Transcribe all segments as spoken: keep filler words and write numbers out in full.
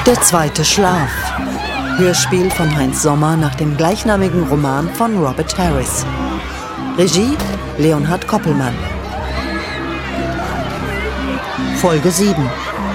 Der zweite Schlaf. Hörspiel von Heinz Sommer nach dem gleichnamigen Roman von Robert Harris. Regie Leonhard Koppelmann. Folge sieben.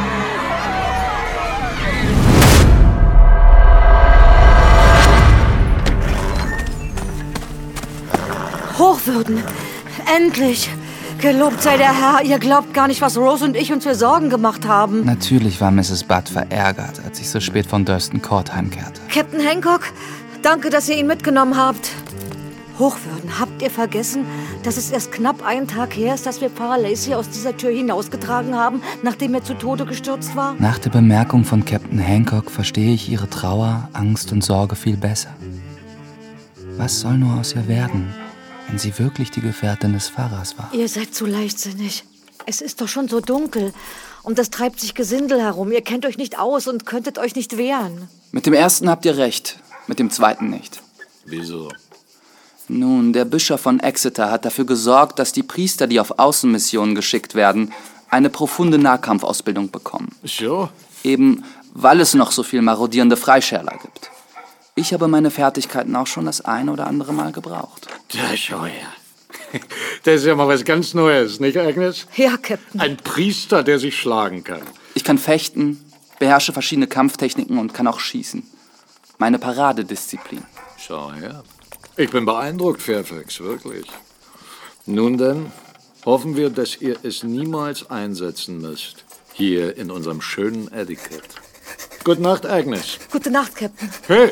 Hochwürden, endlich! Gelobt sei der Herr, ihr glaubt gar nicht, was Rose und ich uns für Sorgen gemacht haben. Natürlich war Misses Budd verärgert, als ich so spät von Durston Court heimkehrte. Captain Hancock, danke, dass ihr ihn mitgenommen habt. Hochwürden, habt ihr vergessen, dass es erst knapp einen Tag her ist, dass wir Pfarrer Lacey aus dieser Tür hinausgetragen haben, nachdem er zu Tode gestürzt war? Nach der Bemerkung von Captain Hancock verstehe ich ihre Trauer, Angst und Sorge viel besser. Was soll nur aus ihr werden, wenn sie wirklich die Gefährtin des Pfarrers war? Ihr seid zu leichtsinnig. Es ist doch schon so dunkel. Und es treibt sich Gesindel herum. Ihr kennt euch nicht aus und könntet euch nicht wehren. Mit dem ersten habt ihr recht, mit dem zweiten nicht. Wieso? Nun, der Bischof von Exeter hat dafür gesorgt, dass die Priester, die auf Außenmissionen geschickt werden, eine profunde Nahkampfausbildung bekommen. So? Eben, weil es noch so viel marodierende Freischärler gibt. Ich habe meine Fertigkeiten auch schon das eine oder andere Mal gebraucht. Da schau her. Das ist ja mal was ganz Neues, nicht, Agnes? Ja, Captain. Ein Priester, der sich schlagen kann. Ich kann fechten, beherrsche verschiedene Kampftechniken und kann auch schießen. Meine Paradedisziplin. Schau her. Ich bin beeindruckt, Fairfax, wirklich. Nun denn, hoffen wir, dass ihr es niemals einsetzen müsst. Hier in unserem schönen Etiquette. Gute Nacht, Agnes. Gute Nacht, Captain. Hey!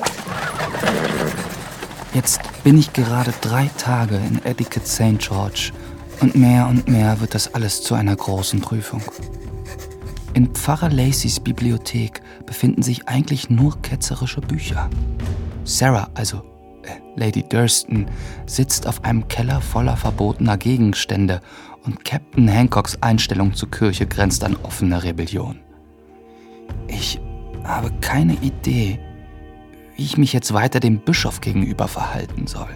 Jetzt bin ich gerade drei Tage in Etiquette Saint George und mehr und mehr wird das alles zu einer großen Prüfung. In Pfarrer Lacys Bibliothek befinden sich eigentlich nur ketzerische Bücher. Sarah, also äh, Lady Durston, sitzt auf einem Keller voller verbotener Gegenstände und Captain Hancocks Einstellung zur Kirche grenzt an offene Rebellion. Ich habe keine Idee, wie ich mich jetzt weiter dem Bischof gegenüber verhalten soll.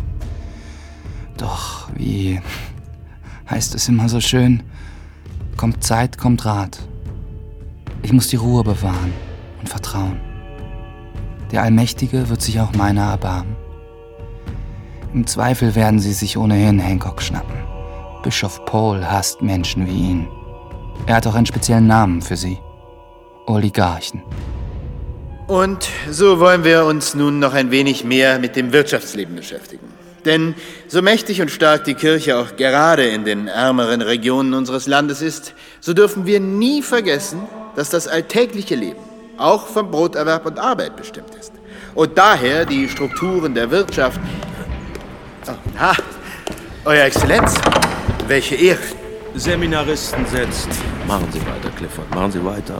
Doch, wie heißt es immer so schön, kommt Zeit, kommt Rat. Ich muss die Ruhe bewahren und vertrauen. Der Allmächtige wird sich auch meiner erbarmen. Im Zweifel werden sie sich ohnehin Hancock schnappen. Bischof Paul hasst Menschen wie ihn. Er hat auch einen speziellen Namen für sie. Oligarchen. Und so wollen wir uns nun noch ein wenig mehr mit dem Wirtschaftsleben beschäftigen. Denn so mächtig und stark die Kirche auch gerade in den ärmeren Regionen unseres Landes ist, so dürfen wir nie vergessen, dass das alltägliche Leben auch vom Broterwerb und Arbeit bestimmt ist. Und daher die Strukturen der Wirtschaft... Oh, ha, Euer Exzellenz, welche Ehre. Seminaristen setzt. Machen Sie weiter, Clifford, machen Sie weiter.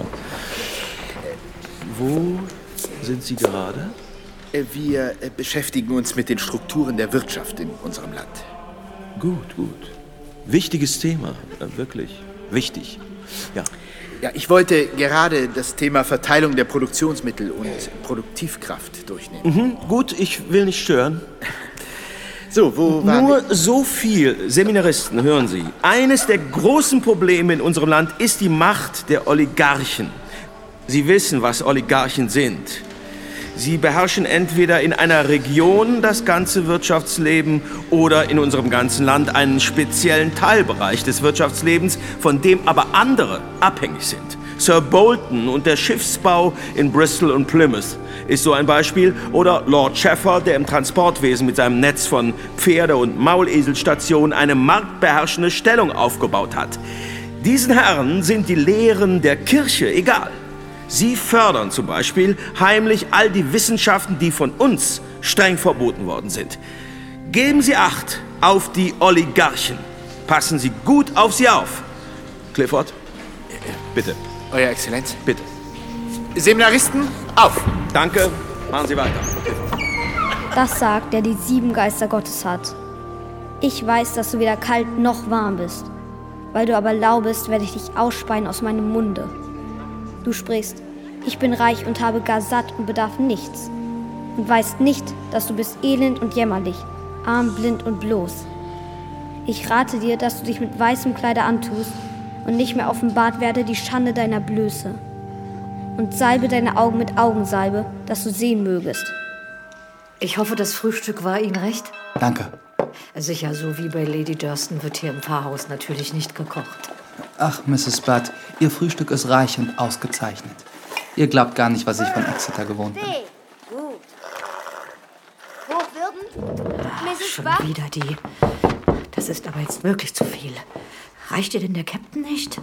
Wo sind Sie gerade? Wir beschäftigen uns mit den Strukturen der Wirtschaft in unserem Land. Gut, gut. Wichtiges Thema, wirklich wichtig. Ja. Ja, ich wollte gerade das Thema Verteilung der Produktionsmittel und Produktivkraft durchnehmen. Mhm, gut, ich will nicht stören. So, wo waren Nur wir? so viel. Seminaristen, hören Sie. Eines der großen Probleme in unserem Land ist die Macht der Oligarchen. Sie wissen, was Oligarchen sind. Sie beherrschen entweder in einer Region das ganze Wirtschaftsleben oder in unserem ganzen Land einen speziellen Teilbereich des Wirtschaftslebens, von dem aber andere abhängig sind. Sir Bolton und der Schiffsbau in Bristol und Plymouth ist so ein Beispiel. Oder Lord Sheffer, der im Transportwesen mit seinem Netz von Pferde- und Mauleselstationen eine marktbeherrschende Stellung aufgebaut hat. Diesen Herren sind die Lehren der Kirche egal. Sie fördern zum Beispiel heimlich all die Wissenschaften, die von uns streng verboten worden sind. Geben Sie Acht auf die Oligarchen. Passen Sie gut auf sie auf. Clifford, bitte. Euer Exzellenz. Bitte. Seminaristen, auf! Danke, machen Sie weiter. Das sagt, der die sieben Geister Gottes hat. Ich weiß, dass du weder kalt noch warm bist. Weil du aber lau bist, werde ich dich ausspeien aus meinem Munde. Du sprichst, ich bin reich und habe gar satt und bedarf nichts. Und weißt nicht, dass du bist elend und jämmerlich, arm, blind und bloß. Ich rate dir, dass du dich mit weißem Kleider antust und nicht mehr offenbart werde die Schande deiner Blöße. und salbe deine Augen mit Augensalbe, dass du sehen mögest. Ich hoffe, das Frühstück war Ihnen recht. Danke. Sicher, so wie bei Lady Durston wird hier im Pfarrhaus natürlich nicht gekocht. Ach, Misses Budd, Ihr Frühstück ist reich und ausgezeichnet. Ihr glaubt gar nicht, was ich von Exeter gewohnt bin. Gut. Hochwürden? Misses Schon Budd? wieder die. Das ist aber jetzt wirklich zu viel. Reicht dir denn der Captain nicht?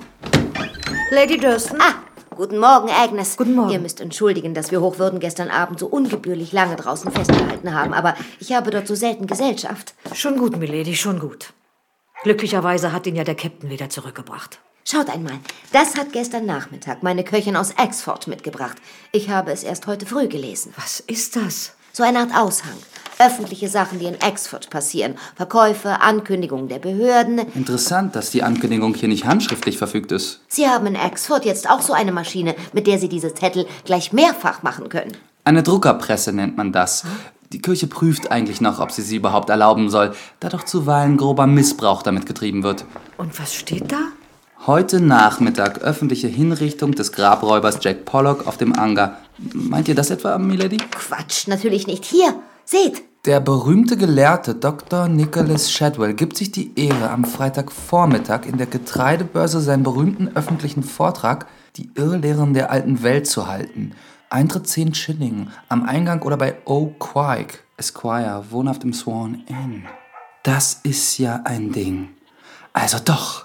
Lady Durston? Ah, guten Morgen, Agnes. Guten Morgen. Ihr müsst entschuldigen, dass wir Hochwürden gestern Abend so ungebührlich lange draußen festgehalten haben, aber ich habe dort so selten Gesellschaft. Schon gut, Milady, schon gut. Glücklicherweise hat ihn ja der Captain wieder zurückgebracht. Schaut einmal, das hat gestern Nachmittag meine Köchin aus Exford mitgebracht. Ich habe es erst heute früh gelesen. Was ist das? So eine Art Aushang. Öffentliche Sachen, die in Exford passieren. Verkäufe, Ankündigungen der Behörden. Interessant, dass die Ankündigung hier nicht handschriftlich verfügt ist. Sie haben in Exford jetzt auch so eine Maschine, mit der Sie diese Zettel gleich mehrfach machen können. Eine Druckerpresse nennt man das. Die Kirche prüft eigentlich noch, ob sie sie überhaupt erlauben soll, da doch zuweilen grober Missbrauch damit getrieben wird. Und was steht da? Heute Nachmittag öffentliche Hinrichtung des Grabräubers Jack Pollock auf dem Anger. Meint ihr das etwa, Milady? Quatsch, natürlich nicht. Hier, seht. Der berühmte Gelehrte Doktor Nicholas Shadwell gibt sich die Ehre, am Freitagvormittag in der Getreidebörse seinen berühmten öffentlichen Vortrag »Die Irrlehren der alten Welt« zu halten. Eintritt zehn Schilling, am Eingang oder bei O. Quike, Esquire, wohnhaft im Swan Inn. Das ist ja ein Ding. Also doch.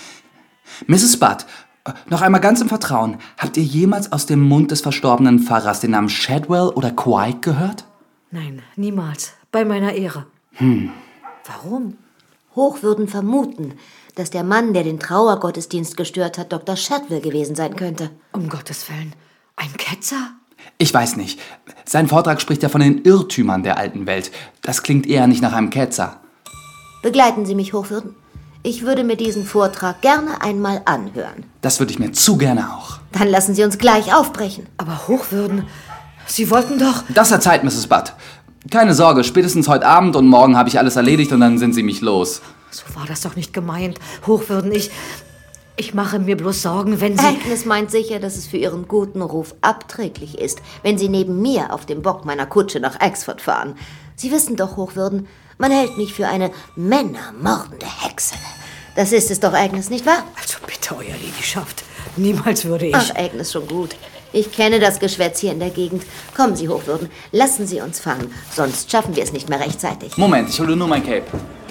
Misses Budd, noch einmal ganz im Vertrauen. Habt ihr jemals aus dem Mund des verstorbenen Pfarrers den Namen Shadwell oder Quike gehört? Nein, niemals. Bei meiner Ehre. Hm. Warum? Hochwürden vermuten, dass der Mann, der den Trauergottesdienst gestört hat, Doktor Shadwell gewesen sein könnte. Um Gottes Willen. Ein Ketzer? Ich weiß nicht. Sein Vortrag spricht ja von den Irrtümern der alten Welt. Das klingt eher nicht nach einem Ketzer. Begleiten Sie mich, Hochwürden. Ich würde mir diesen Vortrag gerne einmal anhören. Das würde ich mir zu gerne auch. Dann lassen Sie uns gleich aufbrechen. Aber Hochwürden, Sie wollten doch... Das hat Zeit, Misses Budd. Keine Sorge, spätestens heute Abend und morgen habe ich alles erledigt und dann sind Sie mich los. So war das doch nicht gemeint. Hochwürden, ich... Ich mache mir bloß Sorgen, wenn Sie... Agnes meint sicher, dass es für ihren guten Ruf abträglich ist, wenn Sie neben mir auf dem Bock meiner Kutsche nach Exford fahren. Sie wissen doch, Hochwürden, man hält mich für eine männermordende Hexe. Das ist es doch, Agnes, nicht wahr? Also bitte, Euer Ladyshafft. Niemals würde ich... Ach, Agnes, schon gut. Ich kenne das Geschwätz hier in der Gegend. Kommen Sie, Hochwürden, lassen Sie uns fahren, sonst schaffen wir es nicht mehr rechtzeitig. Moment, ich hole nur mein Cape.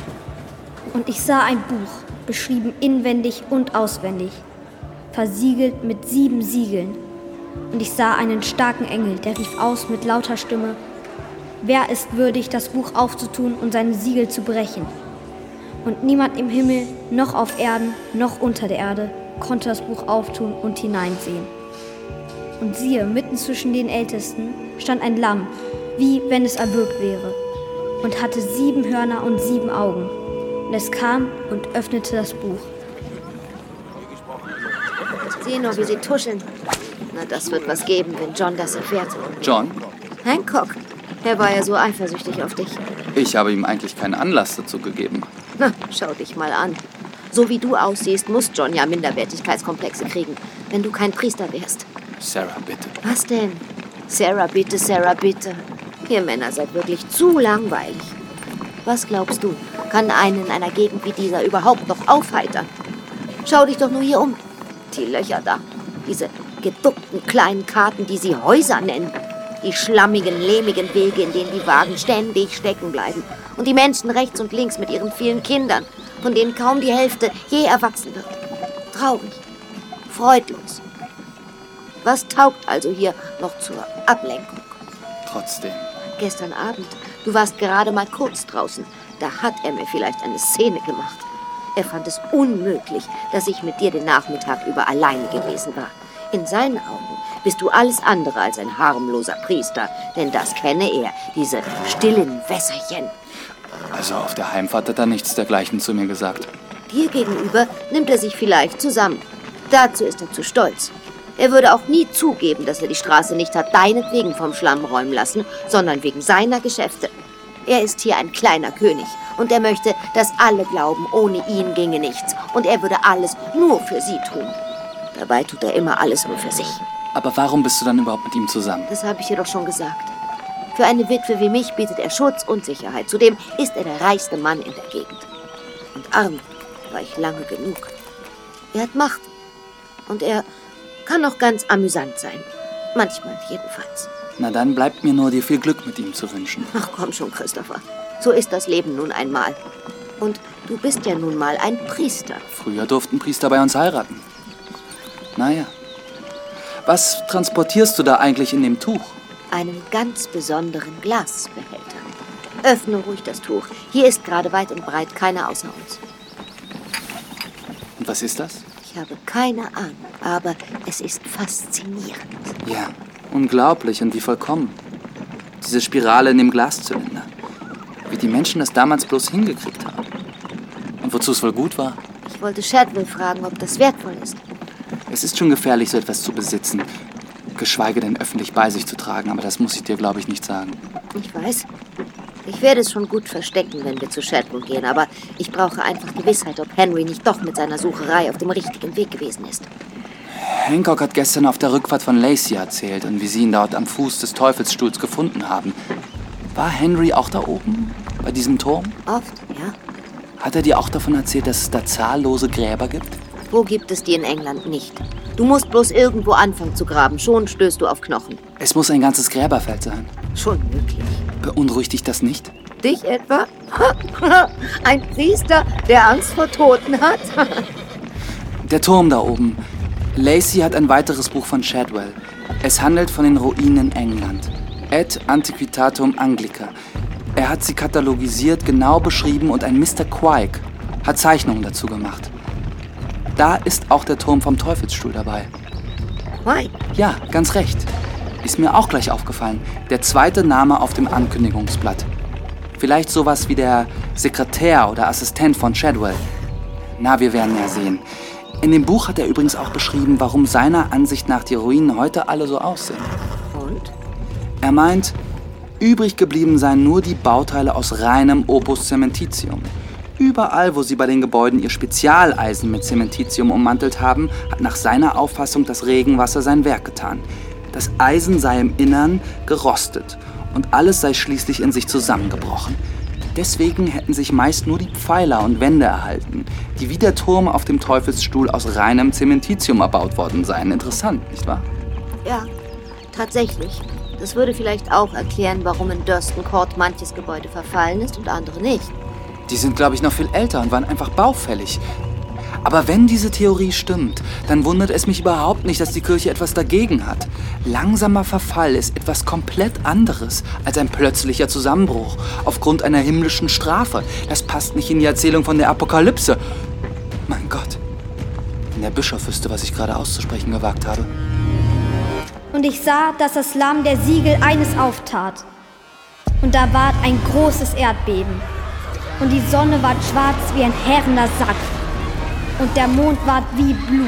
Und ich sah ein Buch, beschrieben inwendig und auswendig, versiegelt mit sieben Siegeln. Und ich sah einen starken Engel, der rief aus mit lauter Stimme: Wer ist würdig, das Buch aufzutun und seine Siegel zu brechen? Und niemand im Himmel, noch auf Erden, noch unter der Erde, konnte das Buch auftun und hineinsehen. Und siehe, mitten zwischen den Ältesten stand ein Lamm, wie wenn es erwürgt wäre, und hatte sieben Hörner und sieben Augen. Und es kam und öffnete das Buch. Sieh nur, wie sie tuscheln. Na, das wird was geben, wenn John das erfährt. John? Hancock, er war ja so eifersüchtig auf dich. Ich habe ihm eigentlich keinen Anlass dazu gegeben. Na, schau dich mal an. So wie du aussiehst, muss John ja Minderwertigkeitskomplexe kriegen, wenn du kein Priester wärst. Sarah, bitte. Was denn? Sarah, bitte, Sarah, bitte. Ihr Männer seid wirklich zu langweilig. Was glaubst du, kann einen in einer Gegend wie dieser überhaupt noch aufheitern? Schau dich doch nur hier um. Die Löcher da, diese geduckten kleinen Karten, die sie Häuser nennen. Die schlammigen, lehmigen Wege, in denen die Wagen ständig stecken bleiben. Und die Menschen rechts und links mit ihren vielen Kindern, von denen kaum die Hälfte je erwachsen wird. Traurig, freudlos. Was taugt also hier noch zur Ablenkung? Trotzdem. Gestern Abend, du warst gerade mal kurz draußen. Da hat er mir vielleicht eine Szene gemacht. Er fand es unmöglich, dass ich mit dir den Nachmittag über alleine gewesen war. In seinen Augen bist du alles andere als ein harmloser Priester, denn das kenne er, diese stillen Wässerchen. Also auf der Heimfahrt hat er nichts dergleichen zu mir gesagt. Dir gegenüber nimmt er sich vielleicht zusammen. Dazu ist er zu stolz. Er würde auch nie zugeben, dass er die Straße nicht hat deinetwegen vom Schlamm räumen lassen, sondern wegen seiner Geschäfte. Er ist hier ein kleiner König und er möchte, dass alle glauben, ohne ihn ginge nichts und er würde alles nur für sie tun. Dabei tut er immer alles nur für sich. Aber warum bist du dann überhaupt mit ihm zusammen? Das habe ich dir doch schon gesagt. Für eine Witwe wie mich bietet er Schutz und Sicherheit. Zudem ist er der reichste Mann in der Gegend. Und arm war ich lange genug. Er hat Macht. Und er kann auch ganz amüsant sein. Manchmal jedenfalls. Na dann bleibt mir nur, dir viel Glück mit ihm zu wünschen. Ach komm schon, Christopher. So ist das Leben nun einmal. Und du bist ja nun mal ein Priester. Früher durften Priester bei uns heiraten. Naja. Was transportierst du da eigentlich in dem Tuch? Einen ganz besonderen Glasbehälter. Öffne ruhig das Tuch. Hier ist gerade weit und breit keiner außer uns. Und was ist das? Ich habe keine Ahnung, aber es ist faszinierend. Ja, unglaublich und wie vollkommen. Diese Spirale in dem Glaszylinder. Wie die Menschen das damals bloß hingekriegt haben. Und wozu es wohl gut war. Ich wollte Shadwell fragen, ob das wertvoll ist. Es ist schon gefährlich, so etwas zu besitzen. Geschweige denn öffentlich bei sich zu tragen, aber das muss ich dir, glaube ich, nicht sagen. Ich weiß. Ich werde es schon gut verstecken, wenn wir zu Shadwell gehen, aber ich brauche einfach Gewissheit, ob Henry nicht doch mit seiner Sucherei auf dem richtigen Weg gewesen ist. Hancock hat gestern auf der Rückfahrt von Lacey erzählt und wie sie ihn dort am Fuß des Teufelsstuhls gefunden haben. War Henry auch da oben, bei diesem Turm? Oft, ja. Hat er dir auch davon erzählt, dass es da zahllose Gräber gibt? Wo gibt es die in England nicht? Du musst bloß irgendwo anfangen zu graben, schon stößt du auf Knochen. Es muss ein ganzes Gräberfeld sein. Schon möglich. Beunruhigt dich das nicht? Dich etwa? Ein Priester, der Angst vor Toten hat? Der Turm da oben. Lacey hat ein weiteres Buch von Shadwell. Es handelt von den Ruinen in England. Ad Antiquitatum Anglica. Er hat sie katalogisiert, genau beschrieben und ein Mister Quike hat Zeichnungen dazu gemacht. Da ist auch der Turm vom Teufelsstuhl dabei. Quike? Ja, ganz recht. Ist mir auch gleich aufgefallen. Der zweite Name auf dem Ankündigungsblatt. Vielleicht sowas wie der Sekretär oder Assistent von Shadwell. Na, wir werden ja sehen. In dem Buch hat er übrigens auch beschrieben, warum seiner Ansicht nach die Ruinen heute alle so aussehen. Und? Er meint, übrig geblieben seien nur die Bauteile aus reinem Opus Cementitium. Überall, wo sie bei den Gebäuden ihr Spezialeisen mit Cementitium ummantelt haben, hat nach seiner Auffassung das Regenwasser sein Werk getan. Das Eisen sei im Innern gerostet und alles sei schließlich in sich zusammengebrochen. Deswegen hätten sich meist nur die Pfeiler und Wände erhalten, die wie der Turm auf dem Teufelsstuhl aus reinem Cementitium erbaut worden seien. Interessant, nicht wahr? Ja, tatsächlich. Das würde vielleicht auch erklären, warum in Durston Court manches Gebäude verfallen ist und andere nicht. Die sind, glaube ich, noch viel älter und waren einfach baufällig. Aber wenn diese Theorie stimmt, dann wundert es mich überhaupt nicht, dass die Kirche etwas dagegen hat. Langsamer Verfall ist etwas komplett anderes als ein plötzlicher Zusammenbruch aufgrund einer himmlischen Strafe. Das passt nicht in die Erzählung von der Apokalypse. Mein Gott, wenn der Bischof wüsste, was ich gerade auszusprechen gewagt habe. Und ich sah, dass das Lamm der Siegel eines auftat. Und da ward ein großes Erdbeben. Und die Sonne ward schwarz wie ein härender Sack. Und der Mond ward wie Blut.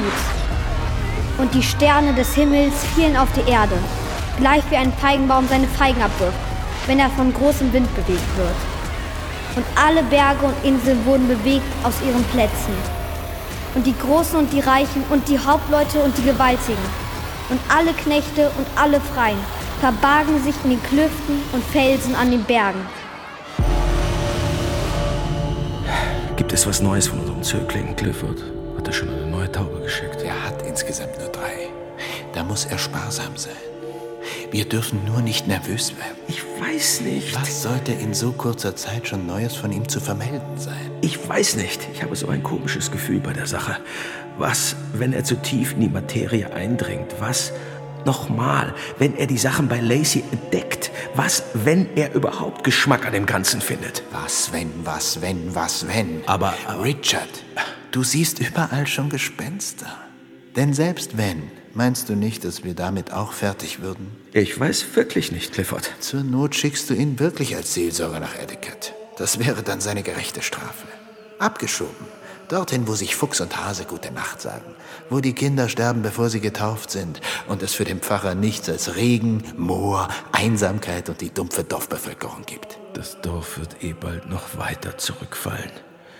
Und die Sterne des Himmels fielen auf die Erde, gleich wie ein Feigenbaum seine Feigen abwirft, wenn er von großem Wind bewegt wird. Und alle Berge und Inseln wurden bewegt aus ihren Plätzen. Und die Großen und die Reichen und die Hauptleute und die Gewaltigen und alle Knechte und alle Freien verbargen sich in den Klüften und Felsen an den Bergen. Gibt es was Neues von unserem Zögling, Clifford? Hat er schon eine neue Taube geschickt? Er hat insgesamt nur drei. Da muss er sparsam sein. Wir dürfen nur nicht nervös werden. Ich weiß nicht. Was sollte in so kurzer Zeit schon Neues von ihm zu vermelden sein? Ich weiß nicht. Ich habe so ein komisches Gefühl bei der Sache. Was, wenn er zu tief in die Materie eindringt? Was, nochmal, wenn er die Sachen bei Lacey entdeckt? Was, wenn er überhaupt Geschmack an dem Ganzen findet? Was, wenn, was, wenn, was, wenn? Aber, aber Richard, du siehst überall schon Gespenster. Denn selbst wenn, meinst du nicht, dass wir damit auch fertig würden? Ich weiß wirklich nicht, Clifford. Zur Not schickst du ihn wirklich als Seelsorger nach Etiquette. Das wäre dann seine gerechte Strafe. Abgeschoben. Dorthin, wo sich Fuchs und Hase gute Nacht sagen. Wo die Kinder sterben, bevor sie getauft sind. Und es für den Pfarrer nichts als Regen, Moor, Einsamkeit und die dumpfe Dorfbevölkerung gibt. Das Dorf wird eh bald noch weiter zurückfallen.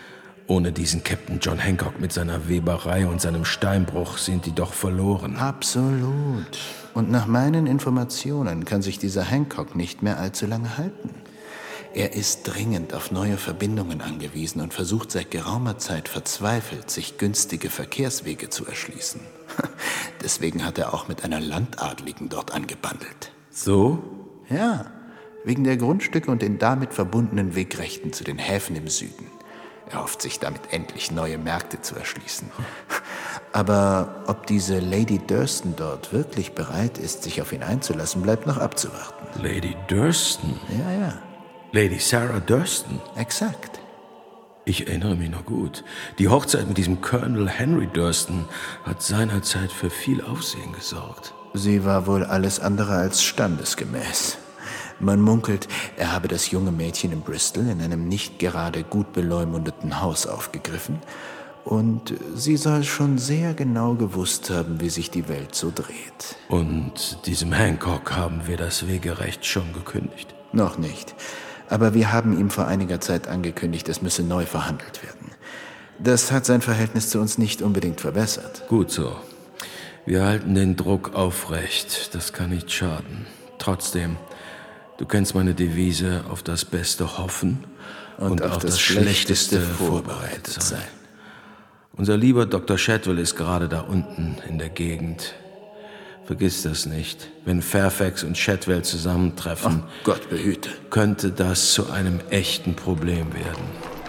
Ohne diesen Captain John Hancock mit seiner Weberei und seinem Steinbruch sind die doch verloren. Absolut. Und nach meinen Informationen kann sich dieser Hancock nicht mehr allzu lange halten. Er ist dringend auf neue Verbindungen angewiesen und versucht seit geraumer Zeit verzweifelt, sich günstige Verkehrswege zu erschließen. Deswegen hat er auch mit einer Landadligen dort angebandelt. So? Ja, wegen der Grundstücke und den damit verbundenen Wegrechten zu den Häfen im Süden. Er hofft sich damit endlich neue Märkte zu erschließen. Aber ob diese Lady Durston dort wirklich bereit ist, sich auf ihn einzulassen, bleibt noch abzuwarten. Lady Durston? Ja, ja. Lady Sarah Durston? Exakt. Ich erinnere mich noch gut. Die Hochzeit mit diesem Colonel Henry Durston hat seinerzeit für viel Aufsehen gesorgt. Sie war wohl alles andere als standesgemäß. Man munkelt, er habe das junge Mädchen in Bristol in einem nicht gerade gut beleumundeten Haus aufgegriffen und sie soll schon sehr genau gewusst haben, wie sich die Welt so dreht. Und diesem Hancock haben wir das Wegerecht schon gekündigt? Noch nicht, aber wir haben ihm vor einiger Zeit angekündigt, es müsse neu verhandelt werden. Das hat sein Verhältnis zu uns nicht unbedingt verbessert. Gut so. Wir halten den Druck aufrecht, das kann nicht schaden. Trotzdem... Du kennst meine Devise, auf das Beste hoffen und, und auf, auf das, das Schlechteste, Schlechteste vorbereitet sein. Unser lieber Doktor Shadwell ist gerade da unten in der Gegend. Vergiss das nicht. Wenn Fairfax und Shadwell zusammentreffen, oh, Gott behüte, könnte das zu einem echten Problem werden.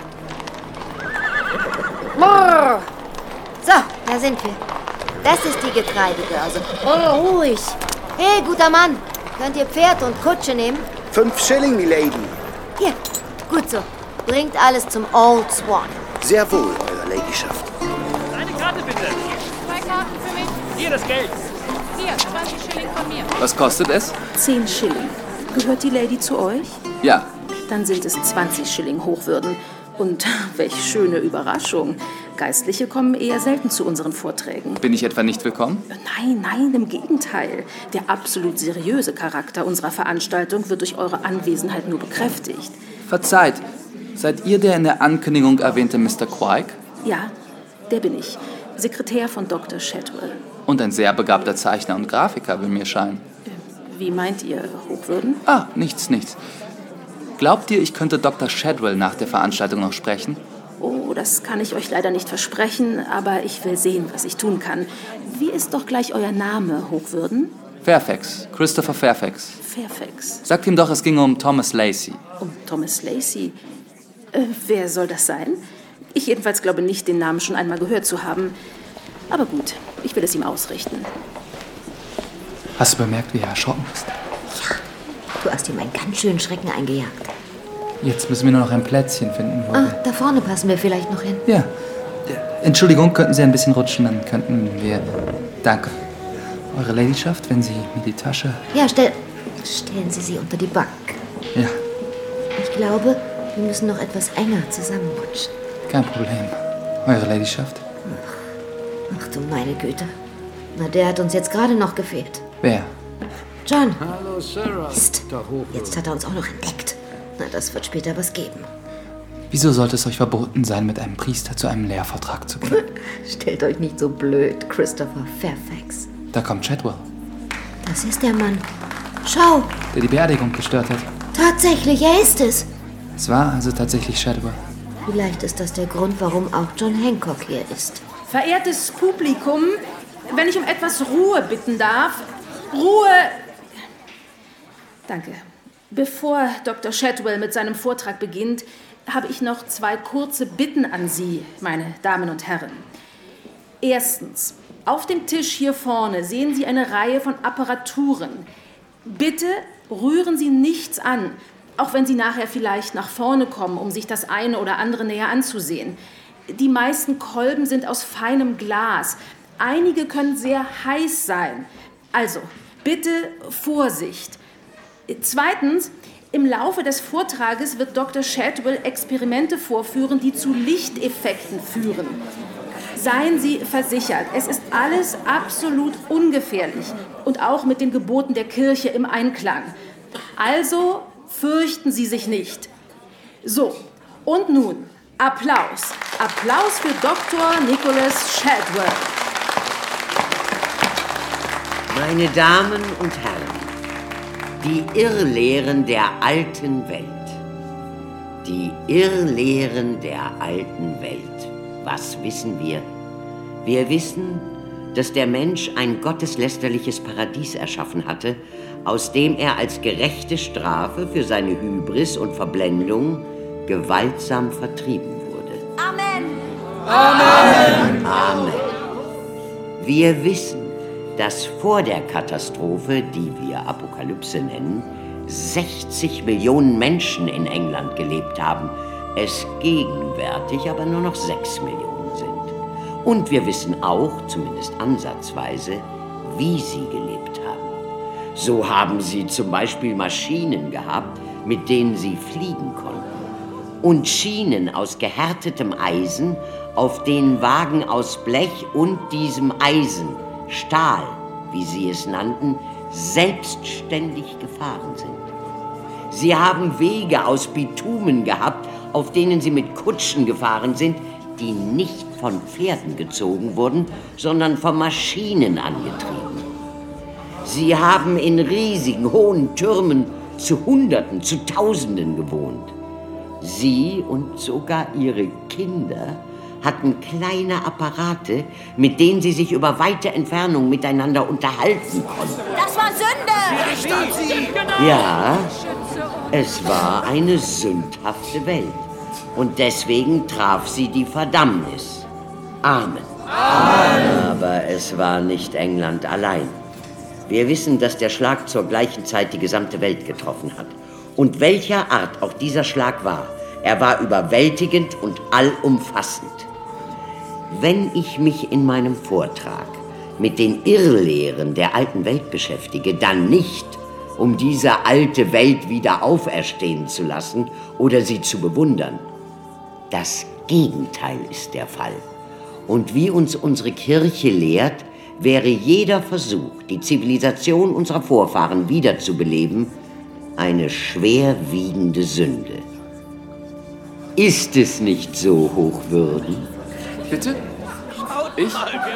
Brrr. So, da sind wir. Das ist die Getreidebörse. Oh, ruhig. Hey, guter Mann. Könnt ihr Pferd und Kutsche nehmen? Fünf Schilling, Milady. Hier, gut so. Bringt alles zum Old Swan. Sehr wohl, Eure Ladyschaft. Eine Karte bitte. Zwei Karten für mich. Hier das Geld. Hier, zwanzig Schilling von mir. Was kostet es? Zehn Schilling. Gehört die Lady zu euch? Ja. Dann sind es zwanzig Schilling Hochwürden. Und welch schöne Überraschung. Geistliche kommen eher selten zu unseren Vorträgen. Bin ich etwa nicht willkommen? Nein, nein, im Gegenteil. Der absolut seriöse Charakter unserer Veranstaltung wird durch eure Anwesenheit nur bekräftigt. Verzeiht, seid ihr der in der Ankündigung erwähnte Mister Quirk? Ja, der bin ich. Sekretär von Doktor Shadwell. Und ein sehr begabter Zeichner und Grafiker, will mir scheinen. Wie meint ihr, Hochwürden? Ah, nichts, nichts. Glaubt ihr, ich könnte Doktor Shadwell nach der Veranstaltung noch sprechen? Oh, das kann ich euch leider nicht versprechen, aber ich will sehen, was ich tun kann. Wie ist doch gleich euer Name, Hochwürden? Fairfax, Christopher Fairfax. Fairfax. Sagt ihm doch, es ging um Thomas Lacey. Um Thomas Lacey? Äh, wer soll das sein? Ich jedenfalls glaube nicht, den Namen schon einmal gehört zu haben. Aber gut, ich will es ihm ausrichten. Hast du bemerkt, wie er erschrocken ist? Ja, du hast ihm einen ganz schönen Schrecken eingejagt. Jetzt müssen wir nur noch ein Plätzchen finden. Wo ah, wir... da vorne passen wir vielleicht noch hin. Ja. Entschuldigung, könnten Sie ein bisschen rutschen, dann könnten wir... Danke. Eure Ladyschaft, wenn Sie mir die Tasche... Ja, stell... stellen Sie sie unter die Bank. Ja. Ich glaube, wir müssen noch etwas enger zusammenrutschen. Kein Problem. Eure Ladyschaft? Ach, ach du meine Güte. Na, der hat uns jetzt gerade noch gefehlt. Wer? John. Hallo, Sarah. Mist. Jetzt hat er uns auch noch entdeckt. Na, das wird später was geben. Wieso sollte es euch verboten sein, mit einem Priester zu einem Lehrvortrag zu gehen? Stellt euch nicht so blöd, Christopher Fairfax. Da kommt Shadwell. Das ist der Mann. Schau. Der die Beerdigung gestört hat. Tatsächlich, er ist es. Es war also tatsächlich Shadwell. Vielleicht ist das der Grund, warum auch John Hancock hier ist. Verehrtes Publikum, wenn ich um etwas Ruhe bitten darf. Ruhe! Danke. Bevor Doktor Shadwell mit seinem Vortrag beginnt, habe ich noch zwei kurze Bitten an Sie, meine Damen und Herren. Erstens, auf dem Tisch hier vorne sehen Sie eine Reihe von Apparaturen. Bitte rühren Sie nichts an, auch wenn Sie nachher vielleicht nach vorne kommen, um sich das eine oder andere näher anzusehen. Die meisten Kolben sind aus feinem Glas. Einige können sehr heiß sein. Also, bitte Vorsicht. Zweitens, im Laufe des Vortrages wird Doktor Shadwell Experimente vorführen, die zu Lichteffekten führen. Seien Sie versichert, es ist alles absolut ungefährlich und auch mit den Geboten der Kirche im Einklang. Also fürchten Sie sich nicht. So, und nun, Applaus. Applaus für Doktor Nicholas Shadwell. Meine Damen und Herren, die Irrlehren der alten Welt. Die Irrlehren der alten Welt. Was wissen wir? Wir wissen, dass der Mensch ein gotteslästerliches Paradies erschaffen hatte, aus dem er als gerechte Strafe für seine Hybris und Verblendung gewaltsam vertrieben wurde. Amen. Amen. Amen. Wir wissen, dass vor der Katastrophe, die wir Apokalypse nennen, sechzig Millionen Menschen in England gelebt haben, es gegenwärtig aber nur noch sechs Millionen sind. Und wir wissen auch, zumindest ansatzweise, wie sie gelebt haben. So haben sie zum Beispiel Maschinen gehabt, mit denen sie fliegen konnten. Und Schienen aus gehärtetem Eisen, auf denen Wagen aus Blech und diesem Eisen, Stahl, wie sie es nannten, selbstständig gefahren sind. Sie haben Wege aus Bitumen gehabt, auf denen sie mit Kutschen gefahren sind, die nicht von Pferden gezogen wurden, sondern von Maschinen angetrieben. Sie haben in riesigen, hohen Türmen zu Hunderten, zu Tausenden gewohnt. Sie und sogar ihre Kinder hatten kleine Apparate, mit denen sie sich über weite Entfernungen miteinander unterhalten konnten. Das war Sünde! Ja, es war eine sündhafte Welt. Und deswegen traf sie die Verdammnis. Amen. Amen. Aber es war nicht England allein. Wir wissen, dass der Schlag zur gleichen Zeit die gesamte Welt getroffen hat. Und welcher Art auch dieser Schlag war, er war überwältigend und allumfassend. Wenn ich mich in meinem Vortrag mit den Irrlehren der alten Welt beschäftige, dann nicht, um diese alte Welt wieder auferstehen zu lassen oder sie zu bewundern. Das Gegenteil ist der Fall. Und wie uns unsere Kirche lehrt, wäre jeder Versuch, die Zivilisation unserer Vorfahren wiederzubeleben, eine schwerwiegende Sünde. Ist es nicht so, Hochwürden? Bitte? Ich?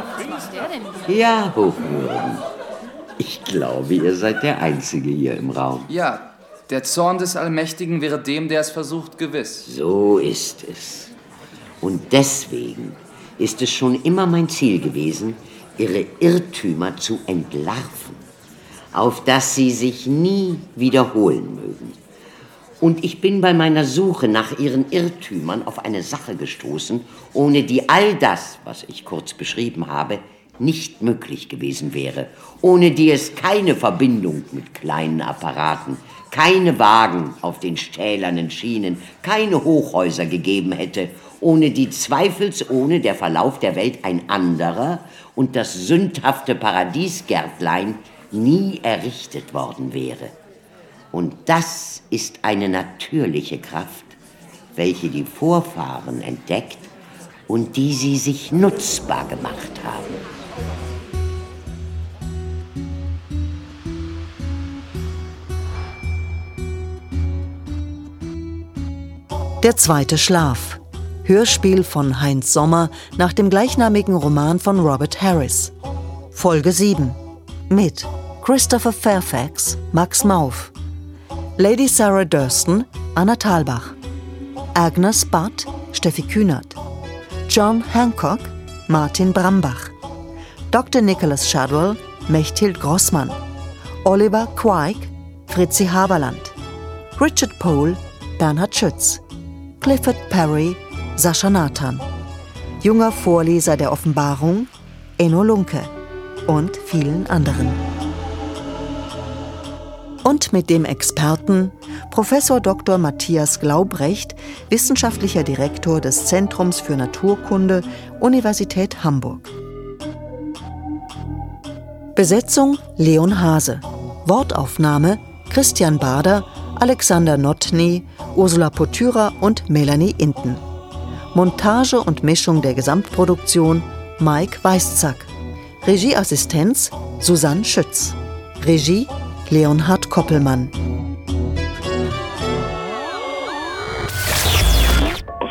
Ja, Hochwürden. Ich glaube, ihr seid der Einzige hier im Raum. Ja, der Zorn des Allmächtigen wäre dem, der es versucht, gewiss. So ist es. Und deswegen ist es schon immer mein Ziel gewesen, ihre Irrtümer zu entlarven, auf dass sie sich nie wiederholen mögen. Und ich bin bei meiner Suche nach ihren Irrtümern auf eine Sache gestoßen, ohne die all das, was ich kurz beschrieben habe, nicht möglich gewesen wäre, ohne die es keine Verbindung mit kleinen Apparaten, keine Wagen auf den stählernen Schienen, keine Hochhäuser gegeben hätte, ohne die zweifelsohne der Verlauf der Welt ein anderer und das sündhafte Paradiesgärtlein nie errichtet worden wäre. Und das ist eine natürliche Kraft, welche die Vorfahren entdeckt und die sie sich nutzbar gemacht haben. Der zweite Schlaf. Hörspiel von Heinz Sommer nach dem gleichnamigen Roman von Robert Harris. Folge sieben. Mit Christopher Fairfax, Max Mauff. Lady Sarah Durston, Anna Thalbach. Agnes Butt, Steffi Kühnert. John Hancock, Martin Brambach. Doktor Nicholas Shadwell, Mechthild Grossmann. Oliver Quike, Fritzi Haberland. Richard Pohl, Bernhard Schütz. Clifford Perry, Sascha Nathan. Junger Vorleser der Offenbarung, Enno Lunke. Und vielen anderen. Und mit dem Experten Professor Doktor Matthias Glaubrecht, wissenschaftlicher Direktor des Zentrums für Naturkunde, Universität Hamburg. Besetzung Leon Hase. Wortaufnahme Christian Bader, Alexander Notny, Ursula Potyra und Melanie Inten. Montage und Mischung der Gesamtproduktion Mike Weißzack. Regieassistenz Susanne Schütz. Regie Leonhard Koppelmann. Aus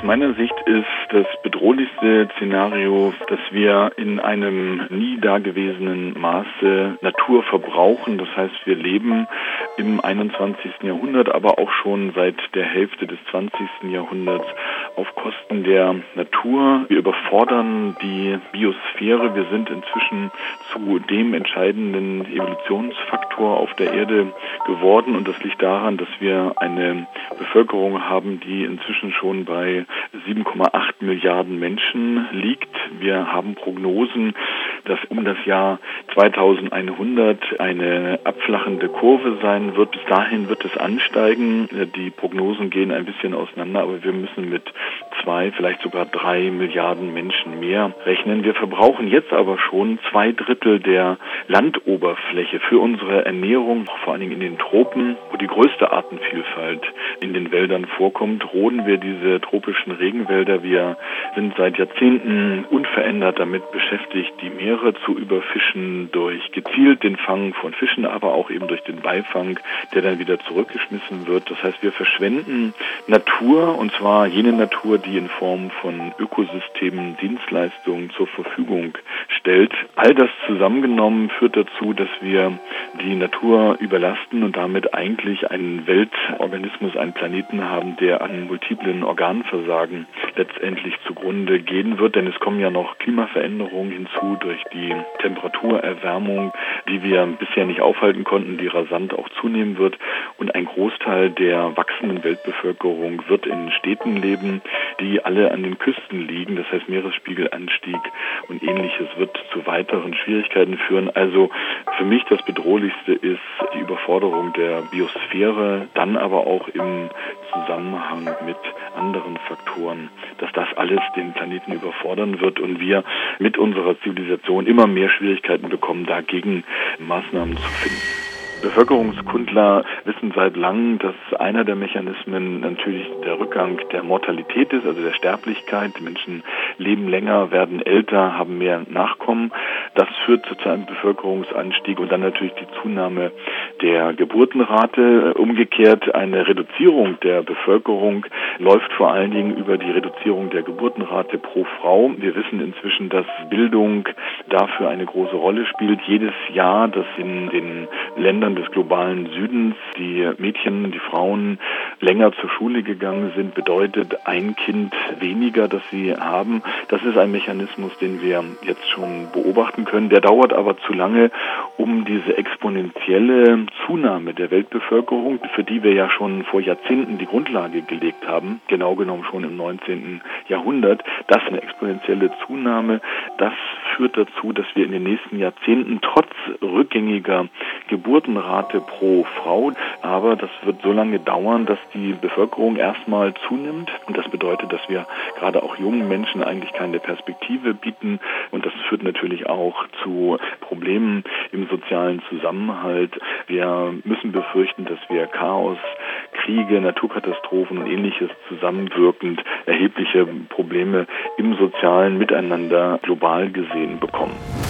meiner Sicht ist das bedrohlichste Szenario, dass wir in einem nie dagewesenen Maße Natur verbrauchen. Das heißt, wir leben im einundzwanzigsten Jahrhundert, aber auch schon seit der Hälfte des zwanzigsten Jahrhunderts auf Kosten der Natur. Wir überfordern die Biosphäre. Wir sind inzwischen zu dem entscheidenden Evolutionsfaktor auf der Erde geworden. Und das liegt daran, dass wir eine Bevölkerung haben, die inzwischen schon bei sieben Komma acht Milliarden Menschen liegt. Wir haben Prognosen, dass um das Jahr zweitausendeinhundert eine abflachende Kurve sein wird. Bis dahin wird es ansteigen. Die Prognosen gehen ein bisschen auseinander, aber wir müssen mit zwei, vielleicht sogar drei Milliarden Menschen mehr rechnen. Wir verbrauchen jetzt aber schon zwei Drittel der Landoberfläche für unsere Ernährung, vor allen Dingen in den Tropen, wo die größte Artenvielfalt in den Wäldern vorkommt, roden wir diese tropischen Regenwälder. Wir sind seit Jahrzehnten unverändert damit beschäftigt, die Meere zu überfischen durch gezielt den Fang von Fischen, aber auch eben durch den Beifang, der dann wieder zurückgeschmissen wird. Das heißt, wir verschwenden Natur, und zwar jene Natur, die in Form von Ökosystemen Dienstleistungen zur Verfügung stellt. All das zusammengenommen führt dazu, dass wir die Natur überlasten und damit eigentlich einen Weltorganismus, einen Planeten haben, der an multiplen Organversagen letztendlich zugrunde gehen wird. Denn es kommen ja noch Klimaveränderungen hinzu durch die Temperaturerwärmung, die wir bisher nicht aufhalten konnten, die rasant auch zunehmen wird. Und ein Großteil der wachsenden Weltbevölkerung wird in Städten leben, die alle an den Küsten liegen. Das heißt, Meeresspiegelanstieg und Ähnliches wird zu weiteren Schwierigkeiten führen. Also für mich das Bedrohlichste ist die Überforderung der Biosphäre, dann aber auch im Zusammenhang mit anderen Faktoren, dass das alles den Planeten überfordern wird und wir mit unserer Zivilisation immer mehr Schwierigkeiten bekommen, dagegen Maßnahmen zu finden. Bevölkerungskundler wissen seit langem, dass einer der Mechanismen natürlich der Rückgang der Mortalität ist, also der Sterblichkeit. Die Menschen leben länger, werden älter, haben mehr Nachkommen. Das führt zu einem Bevölkerungsanstieg und dann natürlich die Zunahme der Geburtenrate. Umgekehrt eine Reduzierung der Bevölkerung läuft vor allen Dingen über die Reduzierung der Geburtenrate pro Frau. Wir wissen inzwischen, dass Bildung dafür eine große Rolle spielt. Jedes Jahr, das in den Ländern des globalen Südens die Mädchen, die Frauen länger zur Schule gegangen sind, bedeutet ein Kind weniger, das sie haben. Das ist ein Mechanismus, den wir jetzt schon beobachten können. Der dauert aber zu lange, um diese exponentielle Zunahme der Weltbevölkerung, für die wir ja schon vor Jahrzehnten die Grundlage gelegt haben, genau genommen schon im neunzehnten Jahrhundert, das ist eine exponentielle Zunahme, das führt dazu, dass wir in den nächsten Jahrzehnten trotz rückgängiger Geburtenrate pro Frau, aber das wird so lange dauern, dass die Bevölkerung erstmal zunimmt und das bedeutet, dass wir gerade auch jungen Menschen eigentlich keine Perspektive bieten und das führt natürlich auch zu Problemen im sozialen Zusammenhalt. Wir müssen befürchten, dass wir Chaos, Kriege, Naturkatastrophen und Ähnliches zusammenwirkend erhebliche Probleme im sozialen Miteinander global gesehen bekommen.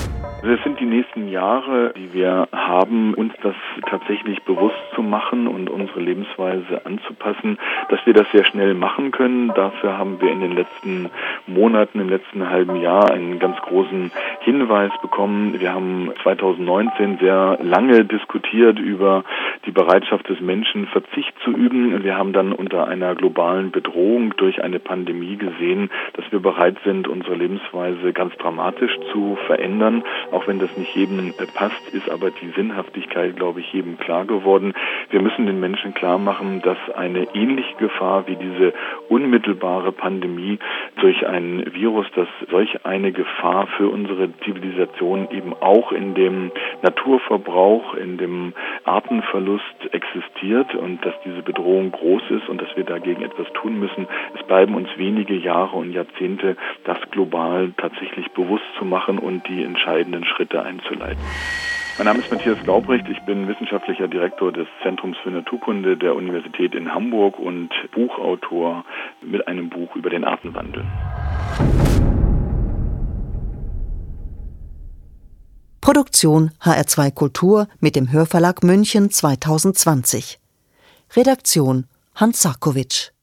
Es sind die nächsten Jahre, die wir haben, uns das tatsächlich bewusst zu machen und unsere Lebensweise anzupassen, dass wir das sehr schnell machen können. Dafür haben wir in den letzten Monaten, im letzten halben Jahr einen ganz großen Hinweis bekommen. Wir haben zweitausendneunzehn sehr lange diskutiert über die Bereitschaft des Menschen, Verzicht zu üben. Wir haben dann unter einer globalen Bedrohung durch eine Pandemie gesehen, dass wir bereit sind, unsere Lebensweise ganz dramatisch zu verändern. Auch wenn das nicht jedem passt, ist aber die Sinnhaftigkeit, glaube ich, jedem klar geworden. Wir müssen den Menschen klar machen, dass eine ähnliche Gefahr wie diese unmittelbare Pandemie durch ein Virus, dass solch eine Gefahr für unsere Zivilisation eben auch in dem Naturverbrauch, in dem Artenverlust existiert und dass diese Bedrohung groß ist und dass wir dagegen etwas tun müssen. Es bleiben uns wenige Jahre und Jahrzehnte, das global tatsächlich bewusst zu machen und die entscheidenden Schritte einzuleiten. Mein Name ist Matthias Laubrecht, ich bin wissenschaftlicher Direktor des Zentrums für Naturkunde der Universität in Hamburg und Buchautor mit einem Buch über den Artenwandel. Produktion H R zwei Kultur mit dem Hörverlag München zweitausendzwanzig. Redaktion Hans Sarkowitsch.